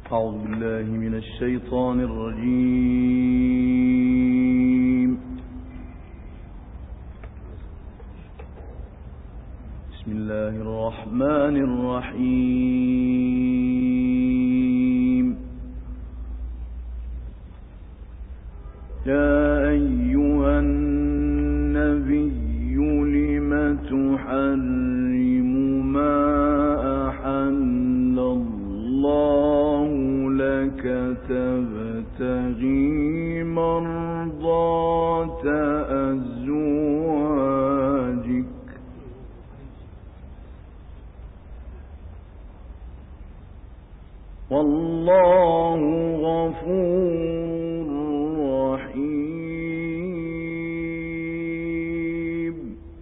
أعوذ بالله من الشيطان الرجيم. بسم الله الرحمن الرحيم. يا أيها النبي لم تحرم ما أحل الله لك تبتغي مرضات أزواجك والله غفور رحيم.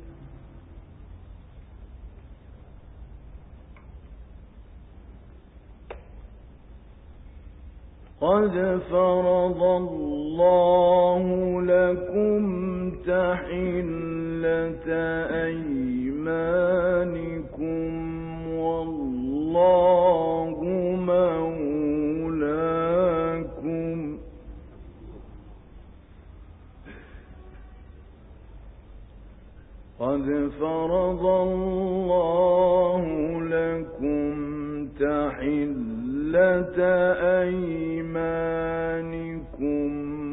قد فرض الله لكم تحلة أيمانكم والله مولاكم قد فرض الله لكم تحلة أيمانكم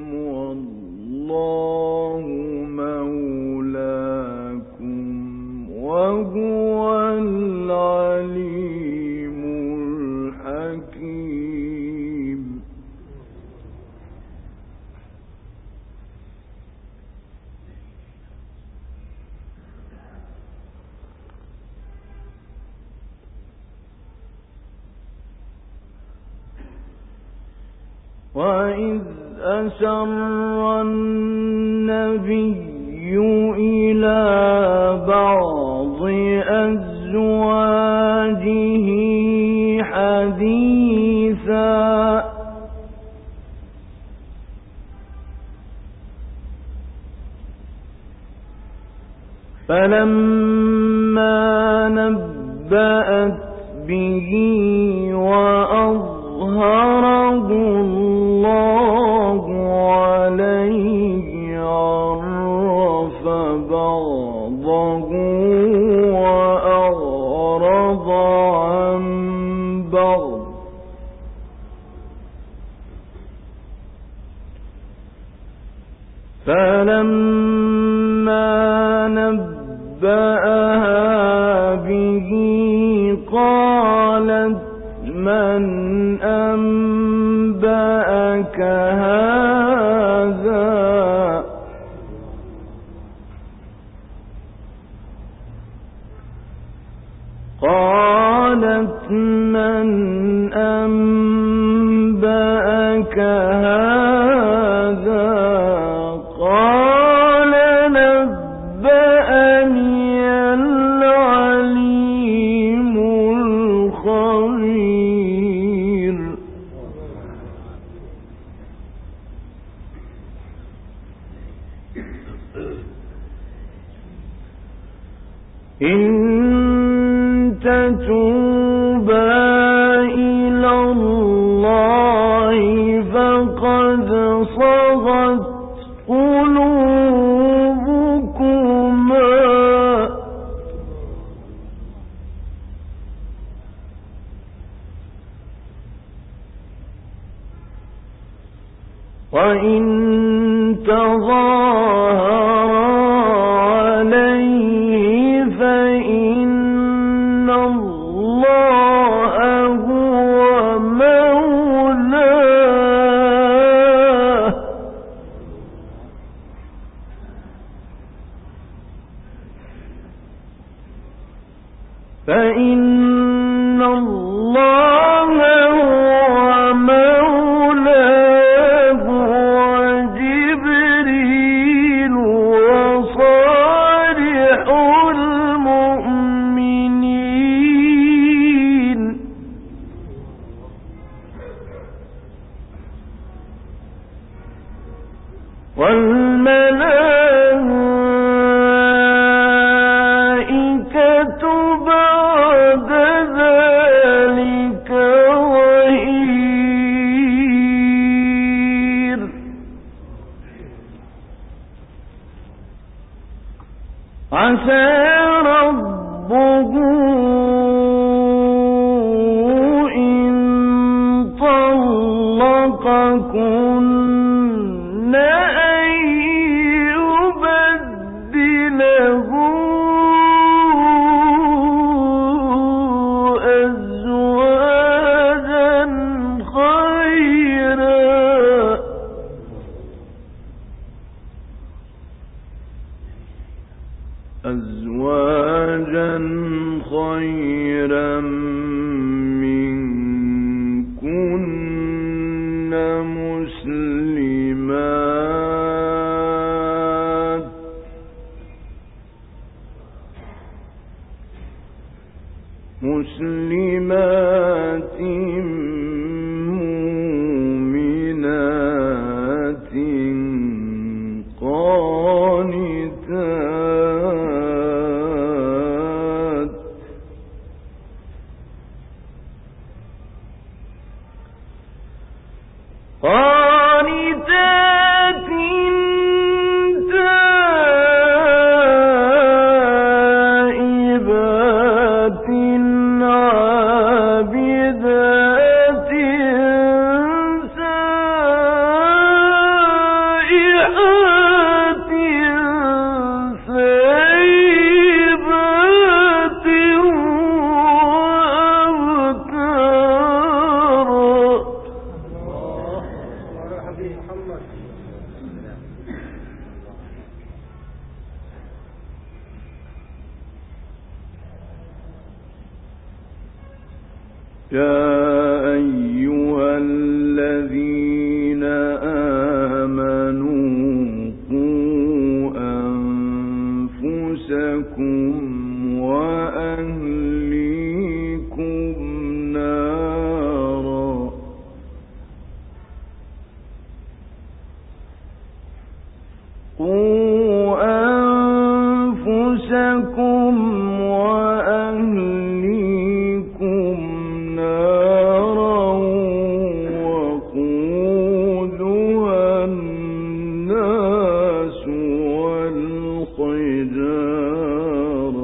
والله مولاكم وهو العليم الحكيم. وإذ أسر النبي إلى بعض أزواجه حديثا فلما نبأت به وأظهره الله عليه عرف بعضه وأعرض عن بعض فلما نبأها به قالت من أنبأك هذا قالت من أنبأك هذا قال نبأني العليم الخبير. إن تتوبا إلى الله فقد صغت قلوبكما وإن تظاهرا عليه فإن الله هو مولاه فإن الله هو مولاه وجبريل وصالح المؤمنين والملائكة بعد ذلك ظهير. عسى ربه إن طلقكن أن يبدله أزواجا خيرا منكن مسلمات مؤمنات قانتات تائبات عابدات سائحات ثيبات يا أيها الذين آمنوا قوا أنفسكم وأهليكم نارا وقودها الناس والحجارة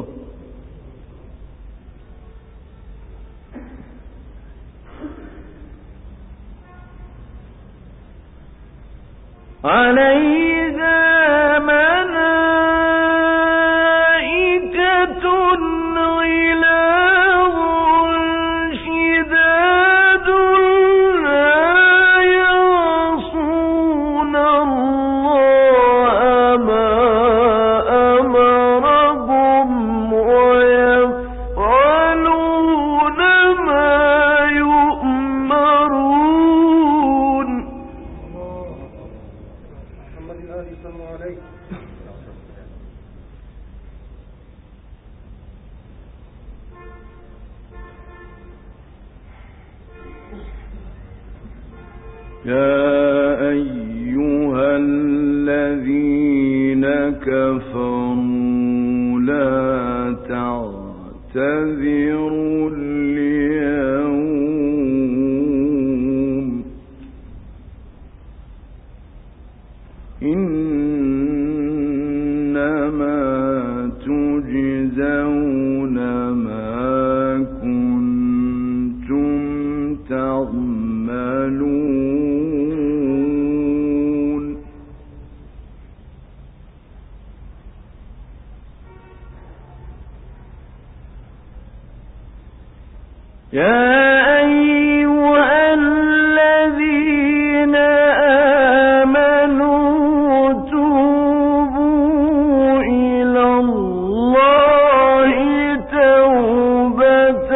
عليها ملائكة غلاظ شداد لا يعصون الله ما أمرهم ويفعلون ما يؤمرون. يا أيها الذين كفروا لا تعتذروا اليوم إنما تجزون ما كنتم تعملون. يا أيها الذين آمنوا توبوا إلى الله توبة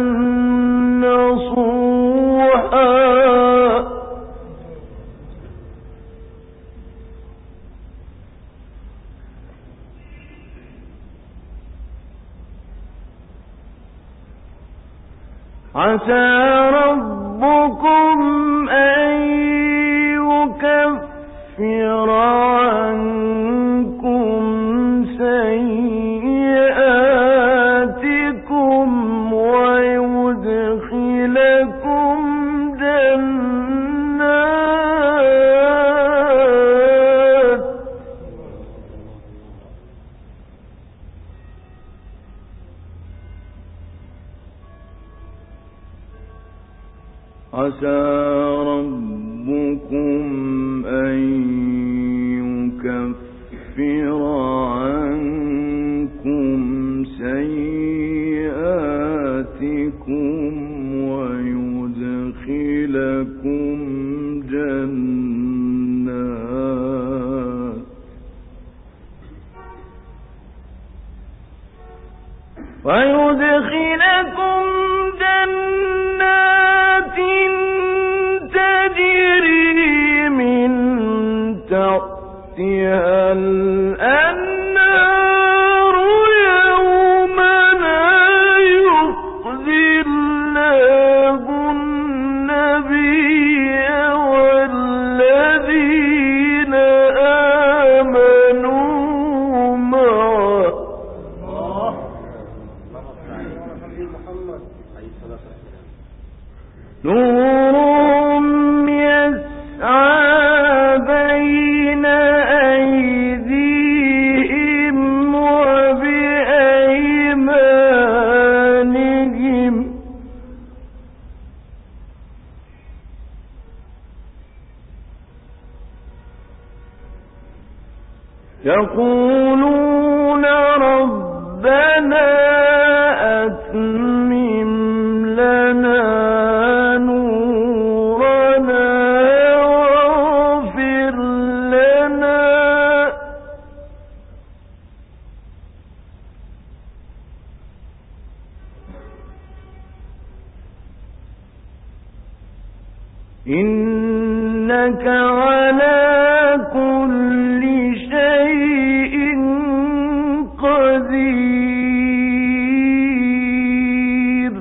نصوحا عسى ربكم أن يكفر عنكم سيئاتكم ويدخلكم عسى ربكم أن يكفر عنكم سيئاتكم ويدخلكم جنات تجري من تحتها الأنهار يوم لا يخزي الله النبي والذين آمنوا معه نورهم يسعى بين أيديهم وبأيمانهم يقولون ربنا أتمم لنا نورنا واغفر لنا إنك على كل شيء قدير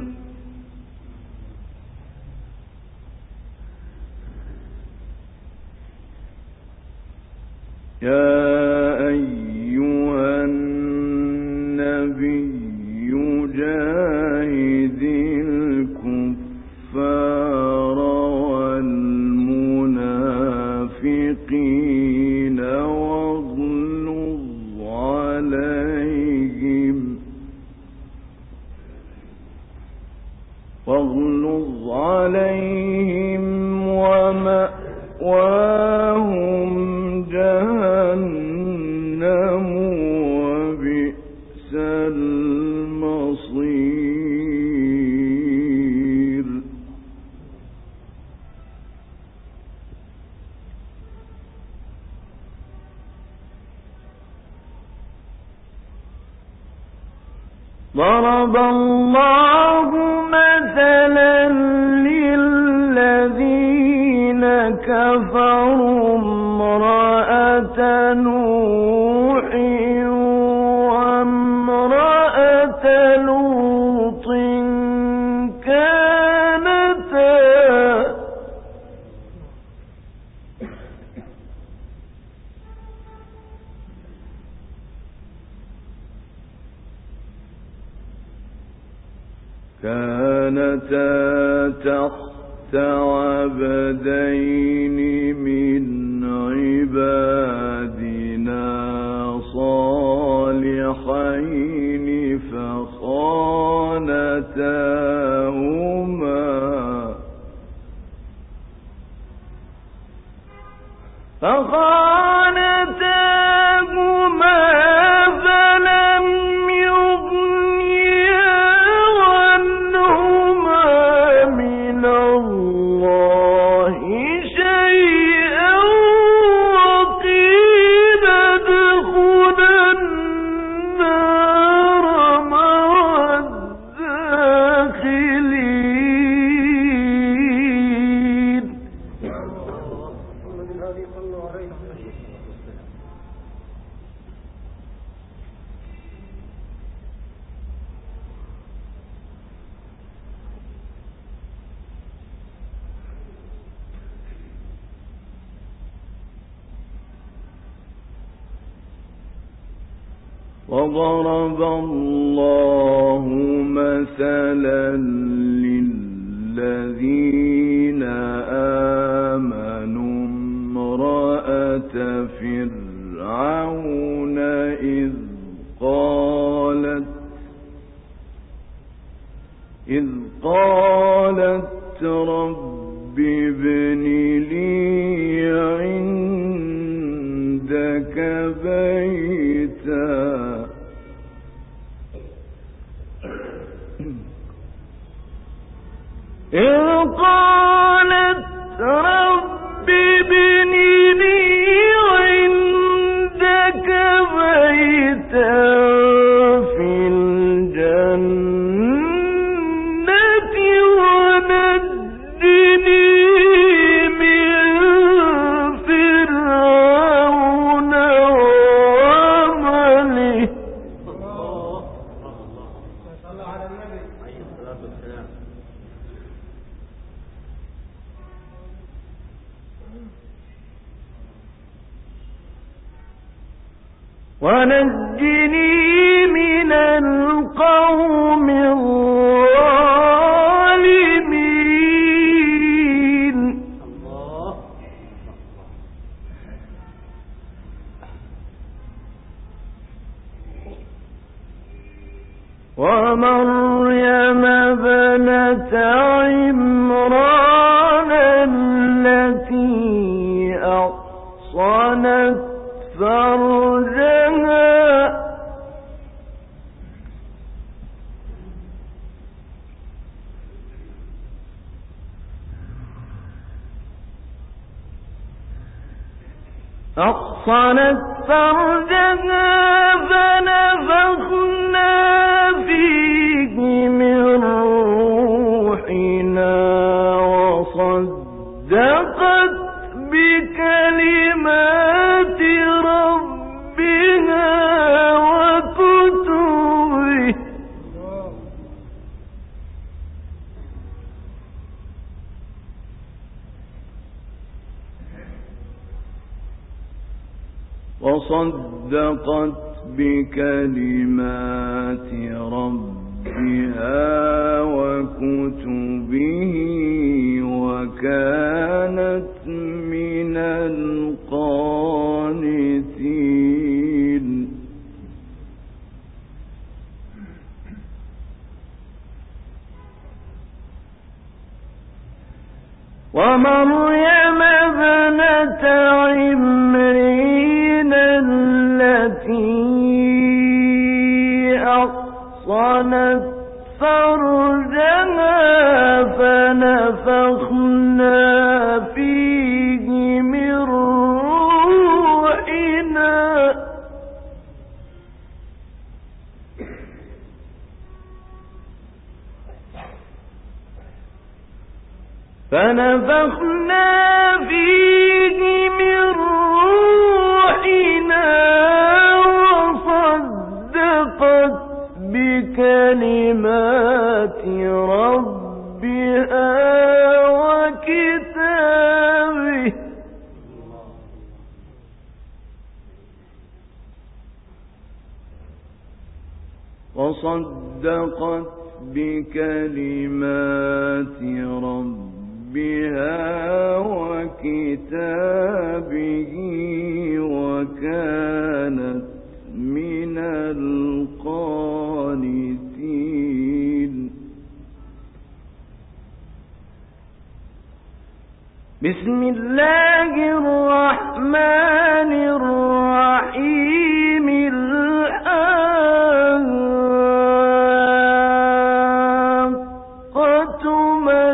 يا أيها النبي جاهد الكفار والمنافقين واغلظ عليهم ومأواهم جهنم وبئس المصير ضرب الله مثلا للذين كفروا امرأة نوح وامرأة لوط كانتا تحت عبدين من عبادنا صالحين فخانتاهما فلم يغنيا عنهما من الله شيئا وقيل ادخلا النار مع الداخلين. وضرب الله مثلا للذين آمنوا امرأة فرعون إذ قالت رب ابن لي عندك بيتا إذ قالت رب ابن لي عندك بيتا في الجنة ونجني من فرعون وعمله. صلى على النبي عليه الصلاة والسلام. ونجني من القوم الظالمين. الله. ومريم ابنة عمران التي أحصنت فرجها فنفخنا فيه من روحنا وصدقت بكلمات ربها وكتبه وكانت من القانتين. ومريم ابنة عمران التي أحصنت فرجها فنفخنا فيه من روحنا وصدقت بكلمات ربها وكتابه وكانت من القانتين. بسم الله الرحمن الرحيم. الحاقة ما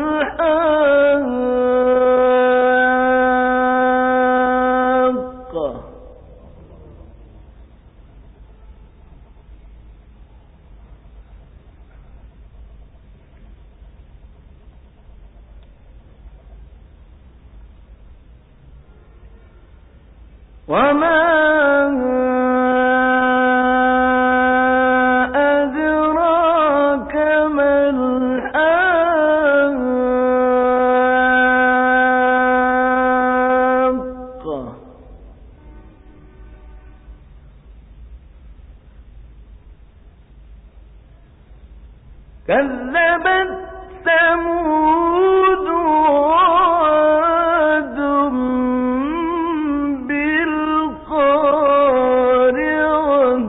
الحاقة وما أدراك ما الحاقة كذبت ثمود وعاد بالقارعة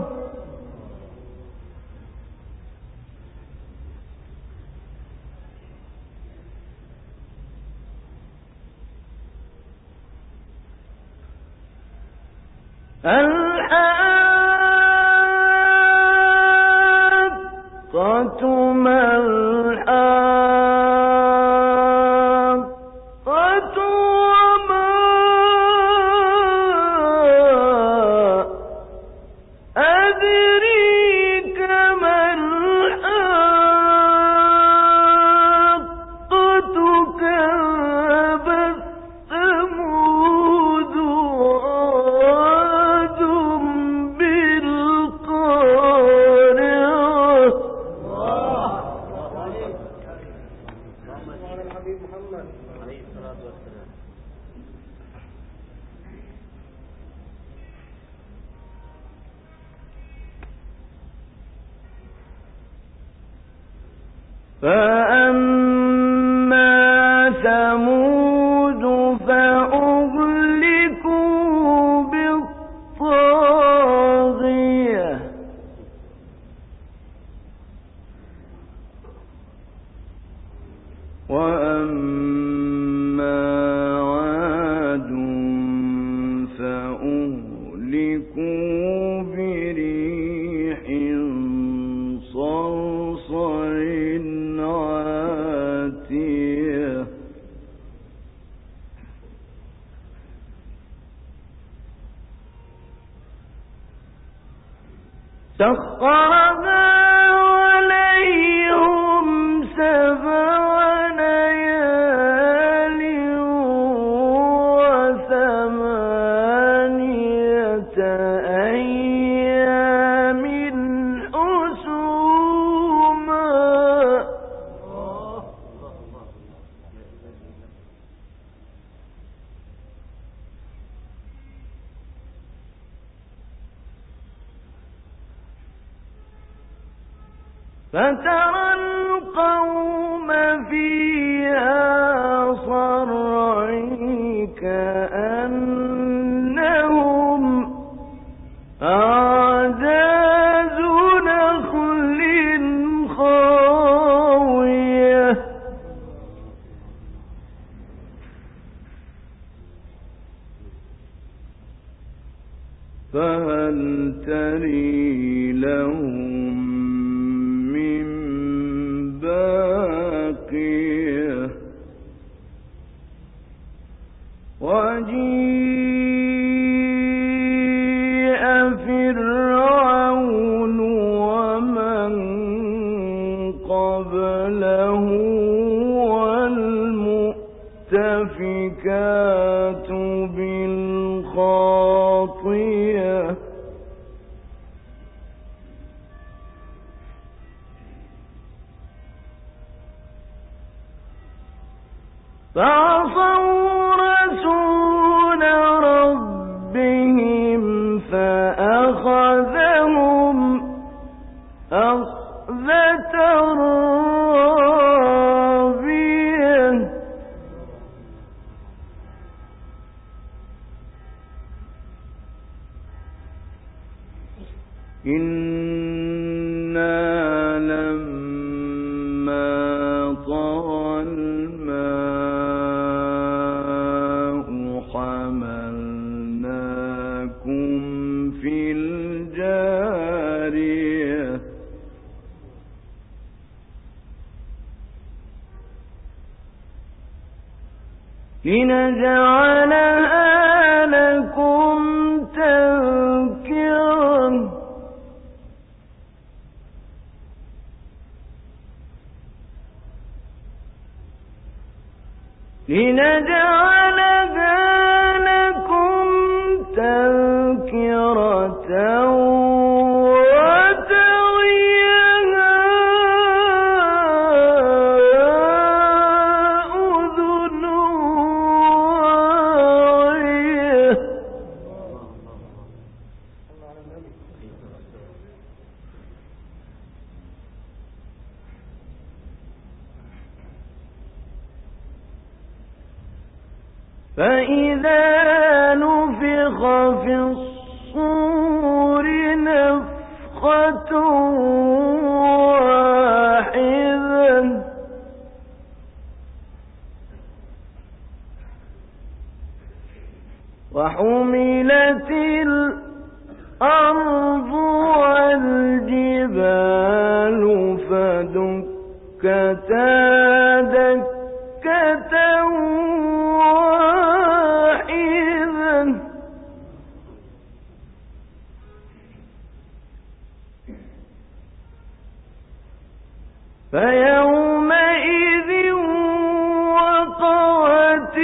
الحاقة ما الحاقة وما أدريك ما الحاقة كذبت ثمود وعاد بالقارعة الحبيب محمد عليه الصلاة والسلام. فأما ثمود فأهلكوا بالطاغية وأما عاد فأهلكوا بريح صرصر عاتية سخرها عليهم 7 ليال و8 أيام حسوما فترى القوم فيها صرعى كأنهم أعجاز نخل خاوية فهل تري لهم من باقية وجيء فرعون ومن قبله والمؤتفكات بالخاطية فعصوا رسول ربهم فأخذهم أخذة رابية إنا لما طغى الماء حملناكم في الجارية لنجعلها لكم تذكرة وتعيها أذن واعية فإذا نفخ في الصور نفخة واحدة وحملت الأرض والجبال فدكتا دكة واحدة فيومئذ وقعت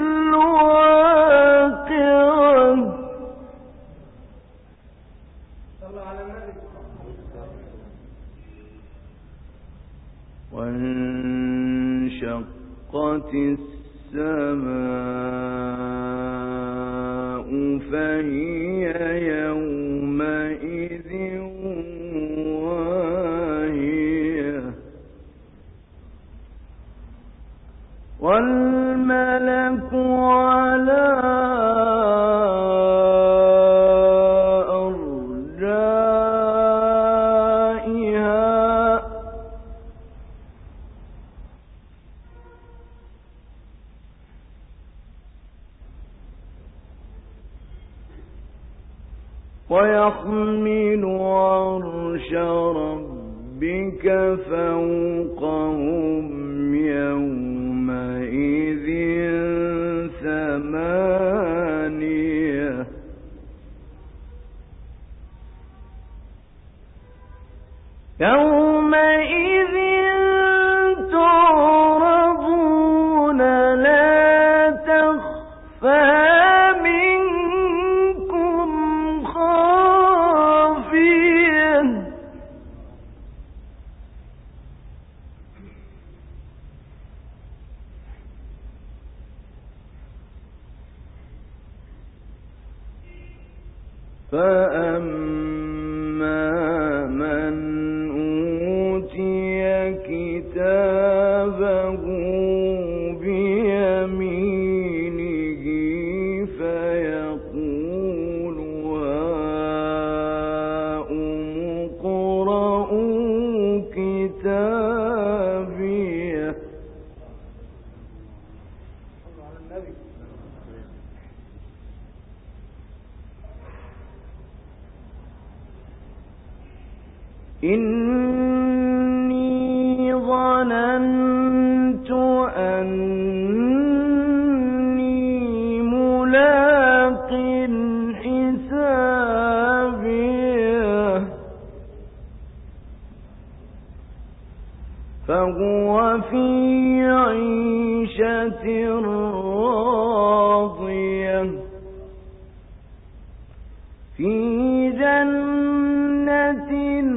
الواقعة وانشقت السماء فهي يومئذ واهية والملك على أرجائها ويحمل عرش ربك فوقهم يومئذ ثمانية يومئذ تعرضون لا تخفى منكم خافية فأما من أوتي كتابه بيمينه فيقول هاؤم اقرءوا كتابيه إني ظننت أني ملاق حسابيه فهو في عيشة راضية في جنة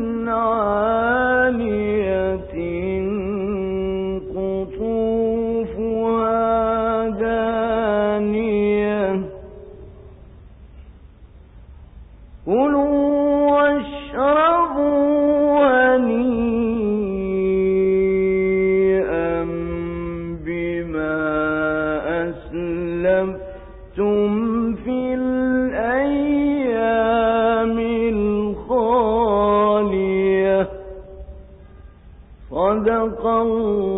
عالية قطوفها دانية كلوا واشربوا هنيئا بما أسلفتم في الأيام الخالية صدق الله